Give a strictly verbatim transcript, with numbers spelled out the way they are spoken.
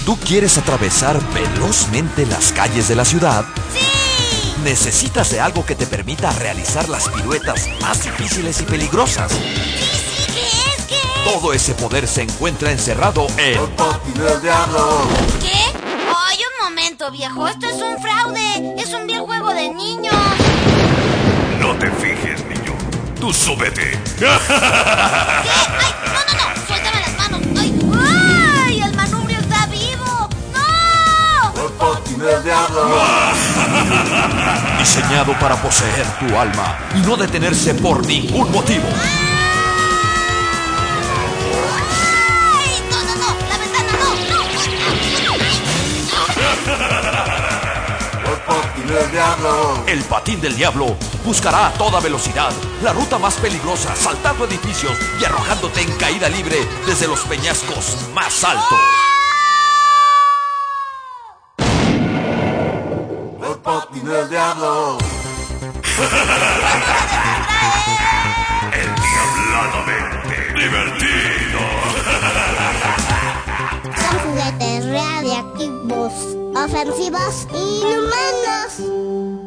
¿Tú quieres atravesar velozmente las calles de la ciudad? ¡Sí! ¿Necesitas de algo que te permita realizar las piruetas más difíciles y peligrosas? ¡Sí, sí! ¿Qué es? ¿Qué es? Todo ese poder se encuentra encerrado en... El patín del diablo. ¿Qué? ¡Ay, un momento, viejo! ¡Esto es un fraude! ¡Es un vil juego de niños! No te fijes, niño. Tú súbete. ¿Qué? ¡Ay! ¡No, no, no! ¡Suéltame las manos! ¡Ay! ¡Ay! ¡El manubrio está vivo! ¡No! El patín del diablo. Diseñado para poseer tu alma y no detenerse por ningún motivo. ¡Ay! ¡No, no, no! ¡La ventana, no! ¡No! El patín del diablo. El patín del diablo buscará a toda velocidad la ruta más peligrosa, saltando edificios y arrojándote en caída libre desde los peñascos más altos. El patín del diablo. El diabladamente divertido. Son juguetes radiactivos, ofensivos e inhumanos.